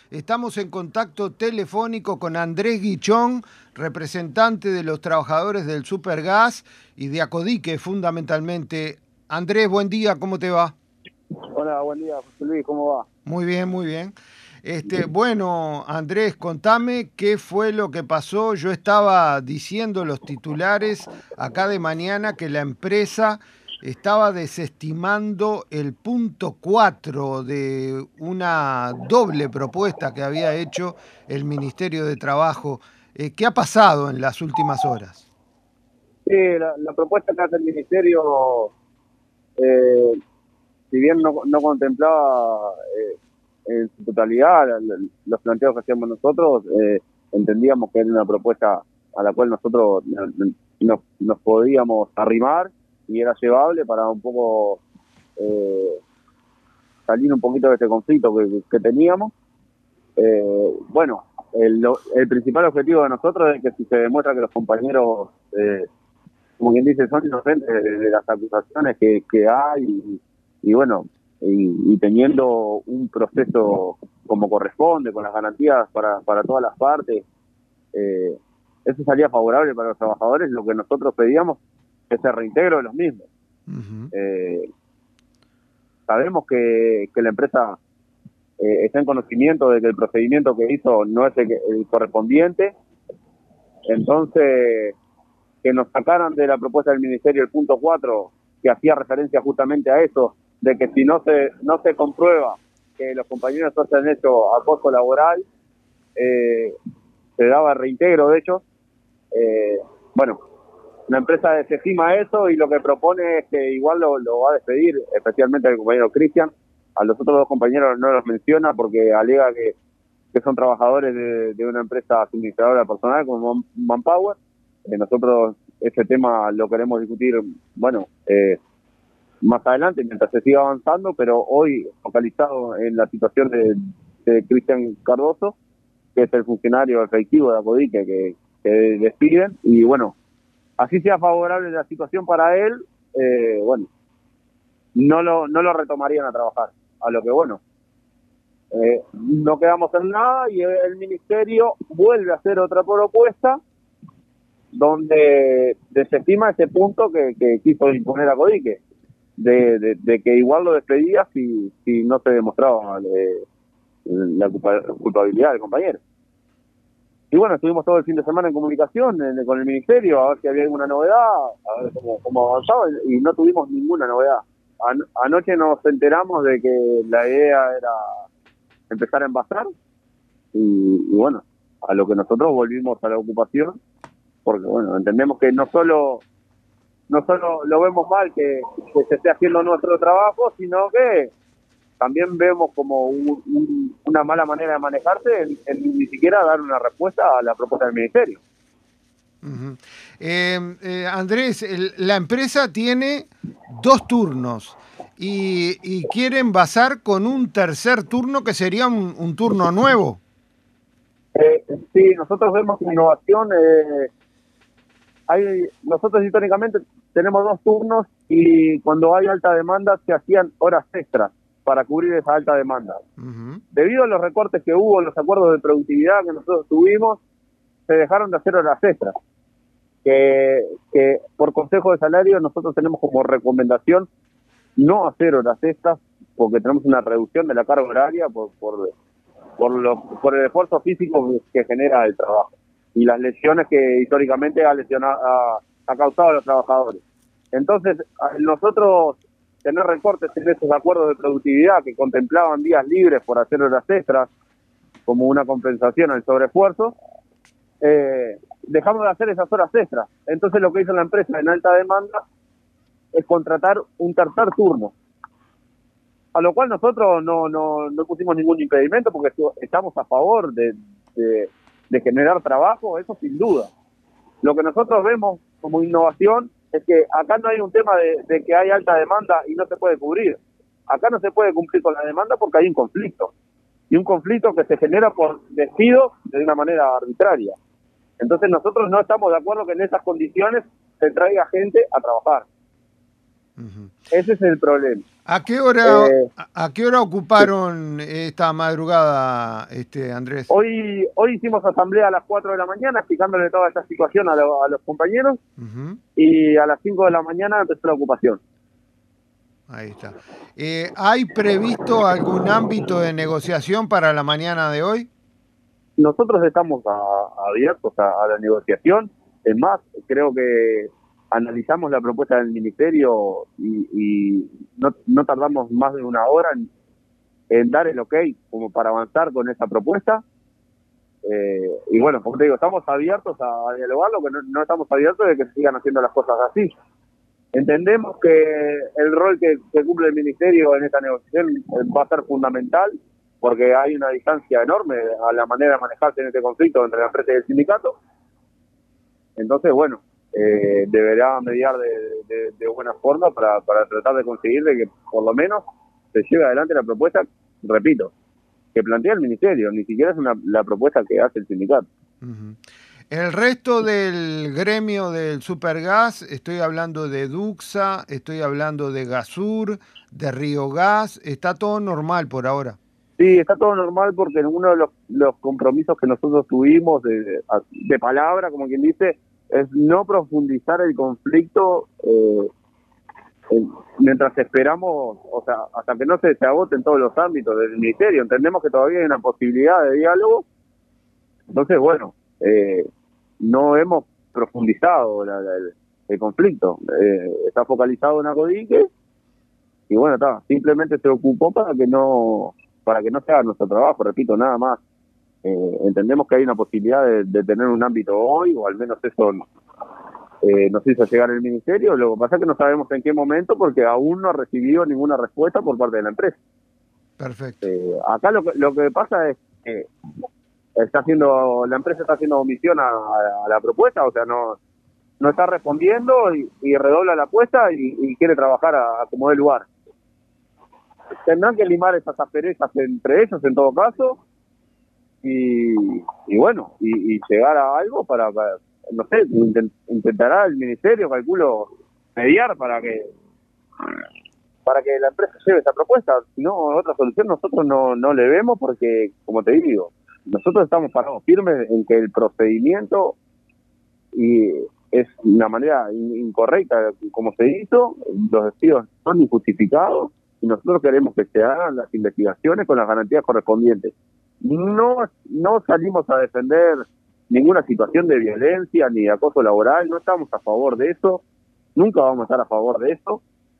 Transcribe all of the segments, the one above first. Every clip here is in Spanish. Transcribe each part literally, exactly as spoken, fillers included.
Estamos en contacto telefónico con Andrés Guichón, representante de los trabajadores del Supergas y de Acodique, fundamentalmente. Andrés, buen día, ¿cómo te va? Hola, buen día, José Luis, ¿cómo va? Muy bien, muy bien. Este, bueno, Andrés, contame qué fue lo que pasó. Yo estaba diciendo los titulares acá de mañana que la empresa estaba desestimando el punto cuatro de una doble propuesta que había hecho el Ministerio de Trabajo. Eh, ¿qué ha pasado en las últimas horas? Sí, la, la propuesta que hace el Ministerio, eh, si bien no, no contemplaba eh, en su totalidad la- la- los planteos que hacíamos nosotros, eh, entendíamos que era una propuesta a la cual nosotros no- no- nos, nos podíamos arrimar y era llevable para un poco eh, salir un poquito de este conflicto que, que teníamos. Eh, bueno, el, el principal objetivo de nosotros es que si se demuestra que los compañeros eh, como quien dice, son inocentes de, de las acusaciones que, que hay y, y bueno, y, y teniendo un proceso como corresponde, con las garantías para, para todas las partes, eh, eso sería favorable para los trabajadores. Lo que nosotros pedíamos es el reintegro de los mismos. Ujú. Eh, sabemos que, que la empresa eh, está en conocimiento de que el procedimiento que hizo no es el, el correspondiente, entonces que nos sacaran de la propuesta del Ministerio el punto cuatro, que hacía referencia justamente a eso, de que si no se no se comprueba que los compañeros han hecho acoso laboral, eh, se daba reintegro de ellos. Eh, bueno, la empresa desestima eso y lo que propone es que igual lo, lo va a despedir, especialmente al compañero Cristian. A los otros dos compañeros no los menciona porque alega que, que son trabajadores de, de una empresa suministradora personal como Manpower. Eh, nosotros ese tema lo queremos discutir, bueno, eh, más adelante mientras se siga avanzando, pero hoy focalizado en la situación de, de Cristian Cardoso, que es el funcionario efectivo de Acodique que, que despiden, y bueno, así sea favorable la situación para él, eh, bueno, no lo, no lo retomarían a trabajar, a lo que bueno, eh, no quedamos en nada y el ministerio vuelve a hacer otra propuesta donde desestima ese punto que, que quiso imponer a Codique, de, de, de que igual lo despedía si, si no se demostraba eh, la culpabilidad del compañero. Y bueno, estuvimos todo el fin de semana en comunicación en, con el ministerio a ver si había alguna novedad, a ver cómo, cómo avanzaba, y no tuvimos ninguna novedad. An anoche nos enteramos de que la idea era empezar a envasar y, y bueno, a lo que nosotros volvimos a la ocupación, porque bueno, entendemos que no solo no solo lo vemos mal que, que se esté haciendo nuestro trabajo, sino que también vemos como un, un, una mala manera de manejarse en, en ni siquiera dar una respuesta a la propuesta del ministerio. Uh-huh. eh, eh, Andrés, el, la empresa tiene dos turnos y, y quieren basar con un tercer turno que sería un, un turno nuevo. Eh, sí, nosotros vemos innovación. Eh, hay, nosotros históricamente tenemos dos turnos y cuando hay alta demanda se hacían horas extras para cubrir esa alta demanda. Uh-huh. Debido a los recortes que hubo, los acuerdos de productividad que nosotros tuvimos, se dejaron de hacer horas extras. Que, que por consejo de salario nosotros tenemos como recomendación no hacer horas extras porque tenemos una reducción de la carga horaria por, por, por, lo, por el esfuerzo físico que genera el trabajo y las lesiones que históricamente ha, lesionado, ha, ha causado a los trabajadores. Entonces, nosotros tener recortes en esos acuerdos de productividad que contemplaban días libres por hacer horas extras como una compensación al sobreesfuerzo, eh, dejamos de hacer esas horas extras. Entonces lo que hizo la empresa en alta demanda es contratar un tercer turno, a lo cual nosotros no, no, no pusimos ningún impedimento porque estamos a favor de, de, de generar trabajo, eso sin duda. Lo que nosotros vemos como innovación es que acá no hay un tema de, de que hay alta demanda y no se puede cubrir. Acá no se puede cumplir con la demanda porque hay un conflicto. Y un conflicto que se genera por despido de una manera arbitraria. Entonces nosotros no estamos de acuerdo que en esas condiciones se traiga gente a trabajar. Ujú. Ese es el problema. ¿A qué hora, Eh, a, a qué hora ocuparon esta madrugada, este Andrés? hoy hoy hicimos asamblea a las cuatro de la mañana explicándole toda esta situación a, lo- a los compañeros Ujú. y a las cinco de la mañana empezó la ocupación. Ahí está. Eh, ¿hay previsto algún ámbito de negociación para la mañana de hoy? Nosotros estamos a- abiertos a, a la negociación. Es más, creo que analizamos la propuesta del ministerio y, y no, no tardamos más de una hora en, en dar el ok como para avanzar con esa propuesta. Eh, y bueno, como te digo, estamos abiertos a, a dialogar, lo que no, no estamos abiertos de que sigan haciendo las cosas así. Entendemos que el rol que, que cumple el ministerio en esta negociación va a ser fundamental, porque hay una distancia enorme a la manera de manejarse en este conflicto entre la empresa y el sindicato. Entonces, bueno, eh, deberá mediar de, de, de buena forma para, para tratar de conseguir de que por lo menos se lleve adelante la propuesta, repito, que plantea el ministerio, ni siquiera es una, la propuesta que hace el sindicato. Ujú. El resto del gremio del Supergas, estoy hablando de Duxa, estoy hablando de Gasur, de Río Gas, está todo normal por ahora. Sí, está todo normal porque en uno de los, los compromisos que nosotros tuvimos de, de palabra, como quien dice, es no profundizar el conflicto eh, en- mientras esperamos, o sea, hasta que no se, se agoten todos los ámbitos del ministerio. Entendemos que todavía hay una posibilidad de diálogo, entonces, bueno, eh, no hemos profundizado la- la- el, el conflicto. Eh, está focalizado en Acodique y bueno, está, simplemente se ocupó para que no para que no se haga nuestro trabajo, repito, nada más. Eh, entendemos que hay una posibilidad de, de tener un ámbito hoy, o al menos eso eh, nos hizo llegar el ministerio. Lo que pasa es que no sabemos en qué momento, porque aún no ha recibido ninguna respuesta por parte de la empresa. Perfecto. Eh, acá lo que, lo que pasa es que está haciendo la empresa está haciendo omisión a, a- a la propuesta, o sea, no no está respondiendo y, y redobla la apuesta y, y quiere trabajar a, a como dé lugar. Tendrán que limar esas asperezas entre ellos en todo caso y, y bueno, y, y llegar a algo para, para no sé, intent, intentará el ministerio, calculo, mediar para que para que la empresa lleve esa propuesta. Si no, otra solución nosotros no, no le vemos porque, como te digo, nosotros estamos parados firmes en que el procedimiento y es una manera incorrecta como se hizo, los despidos son injustificados y nosotros queremos que se hagan las investigaciones con las garantías correspondientes. No, no salimos a defender ninguna situación de violencia ni de acoso laboral, no estamos a favor de eso, nunca vamos a estar a favor de eso.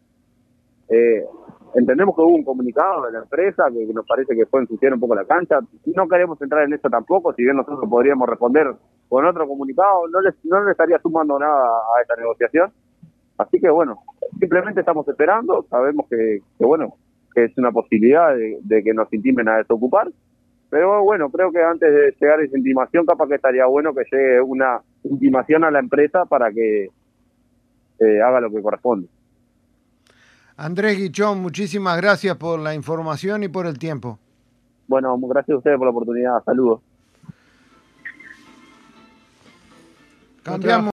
Eh, entendemos que hubo un comunicado de la empresa que, que nos parece que fue ensuciar un poco la cancha. No queremos entrar en eso tampoco, si bien nosotros podríamos responder con otro comunicado, no le no le estaría sumando nada a esta negociación. Así que bueno, simplemente estamos esperando, sabemos que, que bueno, que es una posibilidad de, de que nos intimen a desocupar, pero bueno, creo que antes de llegar a esa intimación, capaz que estaría bueno que llegue una intimación a la empresa para que eh, haga lo que corresponde. Andrés Guichón, muchísimas gracias por la información y por el tiempo. Bueno, gracias a ustedes por la oportunidad, saludos. Cambiamos.